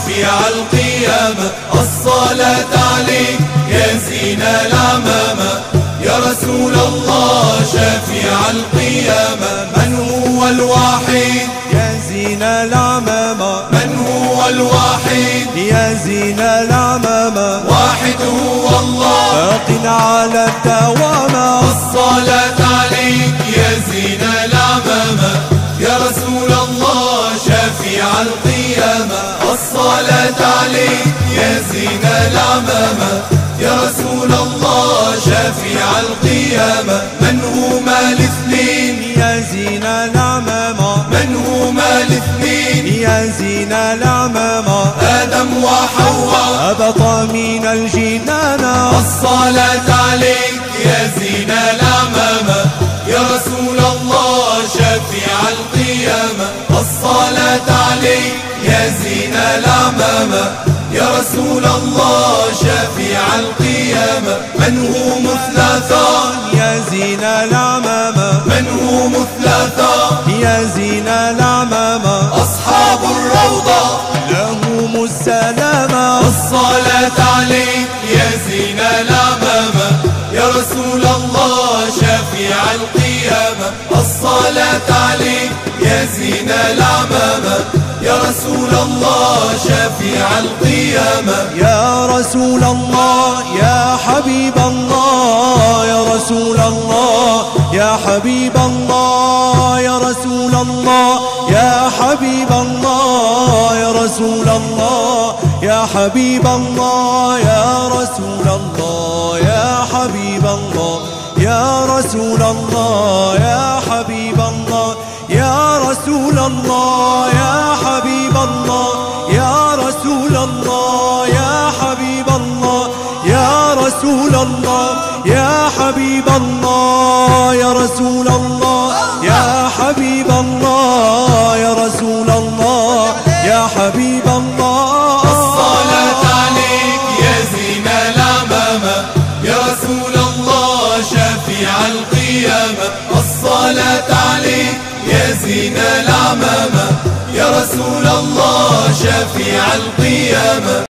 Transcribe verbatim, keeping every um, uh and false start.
شفيع القيامة. الصلاة عليك يا زين العمامة، يا رسول الله شفيع القيامة. من هو الوحيد يا زين العمامة، من هو الوحيد يا زين العمامة، واحد هو الله باق على الدوام. الصلاة عليك يا زين العمامة، يا رسول الله شفيع القيامة. الصلاة عليك يا زين العمامة، يا رسول الله شفيع القيامة. من هما الاثنين يا زين العمامة، من هما الاثنين يا زين العمامة، آدم وحواء هبط من الجنان. الصلاة عليك يا زين العمامة، يا رسول الله شفيع القيامة. الصلاة عليك يا زين العمامة، يا رسول الله شفيع القيامة. من هم الثلاثة يا زين العمامة، من هم الثلاثة يا زين العمامة، أصحاب الروضة لهم السلامة. الصلاة عليك يا زين العمامة، يا رسول الله شفيع القيامة. الصلاة عليك يا زين العمامة، يا رسول الله شفيع القيامة. يا رسول الله يا حبيب الله، يا رسول الله يا حبيب الله، يا رسول الله يا حبيب الله، يا رسول الله يا حبيب الله، يا رسول الله يا حبيب الله، يا رسول الله يا حبيب الله، يا رسول الله يا حبيب الله، يا رسول الله يا حبيب الله، يا رسول الله يا حبيب الله، يا رسول الله يا حبيب الله، يا رسول الله يا حبيب الله. الصلاة عليك يا زين العمامة، يا رسول الله شفيع القيامة. الصلاة عليك يا زين العمامة، يا رسول الله شفيع القيامة.